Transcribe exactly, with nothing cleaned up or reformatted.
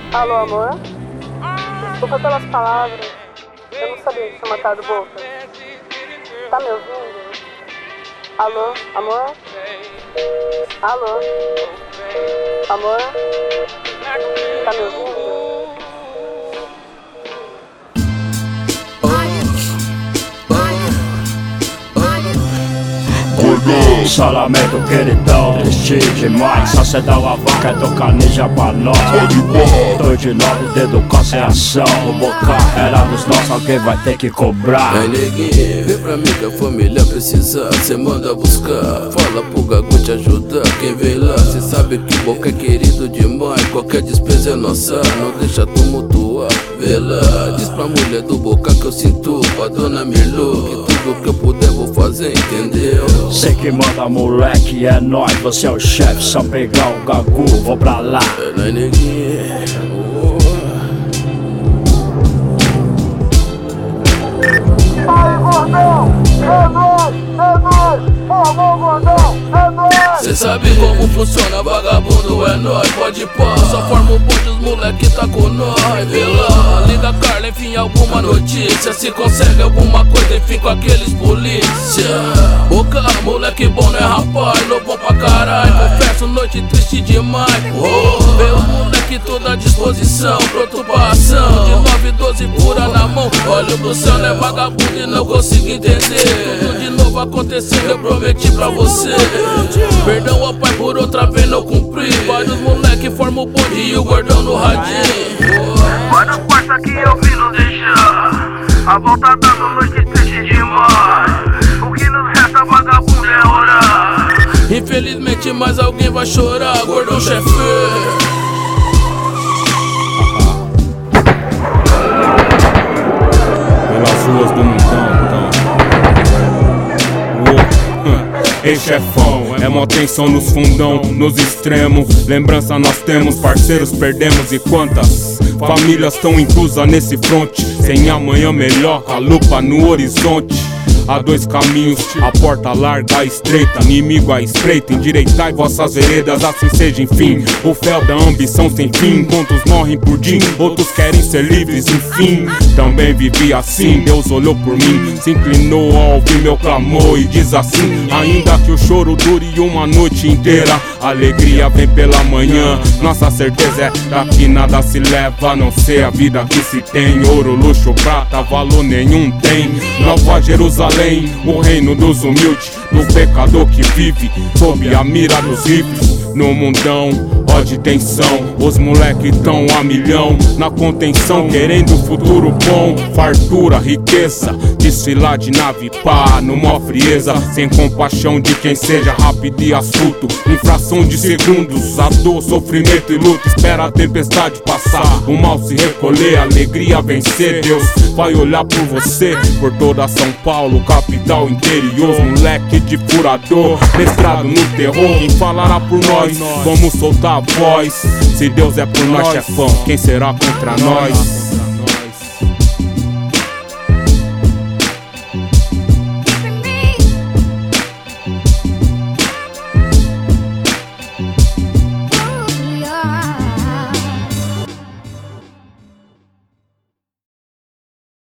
Alô, amor? Desculpa pelas palavras. Eu não sabia que tinha matado o Boca. Tá me ouvindo? Alô, amor? Alô? Amor? Tá me ouvindo? Salamento queridão, deixei demais. Só cê dá uma vaca e tocar ninja pra nós. Tô de novo, dedo com sem ação. O Boca era dos nossos, alguém vai ter que cobrar. Ai neguinho, vem pra mim que a família precisa. Cê manda buscar, fala pro Gago te ajudar. Quem vem lá, cê sabe que o Boca é querido demais. Qualquer despesa é nossa, não deixa tumultuar. Vê lá, diz pra mulher do Boca que eu sinto. Pra dona Mirlu, que tudo que eu puder vou fazer, entendeu? Cê que manda, moleque, é nóis. Você é o chefe, só pegar o Gago, vou pra lá. É nóis, neguinho. Aí, gordão! É nóis! É nóis! Por favor, gordão! É nóis! Cê sabe como funciona, vagabundo, é nóis, pode pá. Só forma o bonde, os moleque tá com nós. Vê lá, liga Carla, enfim, alguma notícia. Se consegue alguma coisa, enfim, com aqueles polícia. Boca, moleque bom, né rapaz? Louco pra caralho, confesso, noite triste demais. Oh, vê o moleque toda à disposição, pronto pra ação. De nove, doze, pura na mão. Olho do céu, né vagabundo e não consigo entender. Tudo de novo aconteceu, eu prometi pra você. Perdão, ó pai, por outra vez não cumpri. Vários moleque formam o bonde e o gordão no radinho. Vai no quarto aqui eu vi não deixar. A volta dando noite triste demais. O que nos resta, vagabundo, é orar. Infelizmente mais alguém vai chorar, gordão chefe. Pelas ruas do mundão, então. Ei chefão, é mó tensão nos fundão, nos extremos. Lembrança nós temos, parceiros perdemos. E quantas famílias tão inclusas nesse fronte? Sem amanhã melhor, a lupa no horizonte. Há dois caminhos, a porta larga, a estreita. Inimigo à espreita, endireitai vossas veredas, assim seja enfim. O fel da ambição sem fim, quantos morrem por dia, outros querem ser livres, enfim. Também vivi assim, Deus olhou por mim, se inclinou ao ouvir meu clamor e diz assim: ainda que o choro dure uma noite inteira, a alegria vem pela manhã. Nossa certeza é daqui nada se leva, a não ser a vida que se tem. Ouro, luxo, prata, valor nenhum tem. Nova Jerusalém, o reino dos humildes, do pecador que vive sob a mira dos rifles. No mundão, ó de tensão, os moleque tão a milhão na contenção, querendo futuro bom, fartura, riqueza, desfilar de nave pá, numa frieza, sem compaixão de quem seja rápido e astuto. Infração de segundos, a dor, sofrimento e luta, espera a tempestade passar, o mal se recolher, a alegria vencer. Deus vai olhar por você, por toda São Paulo, capital, interior, moleque de furador, mestrado no terror. Quem falará por nós? Vamos soltar a voz. Se Deus é por nós, chefão, quem será contra nós?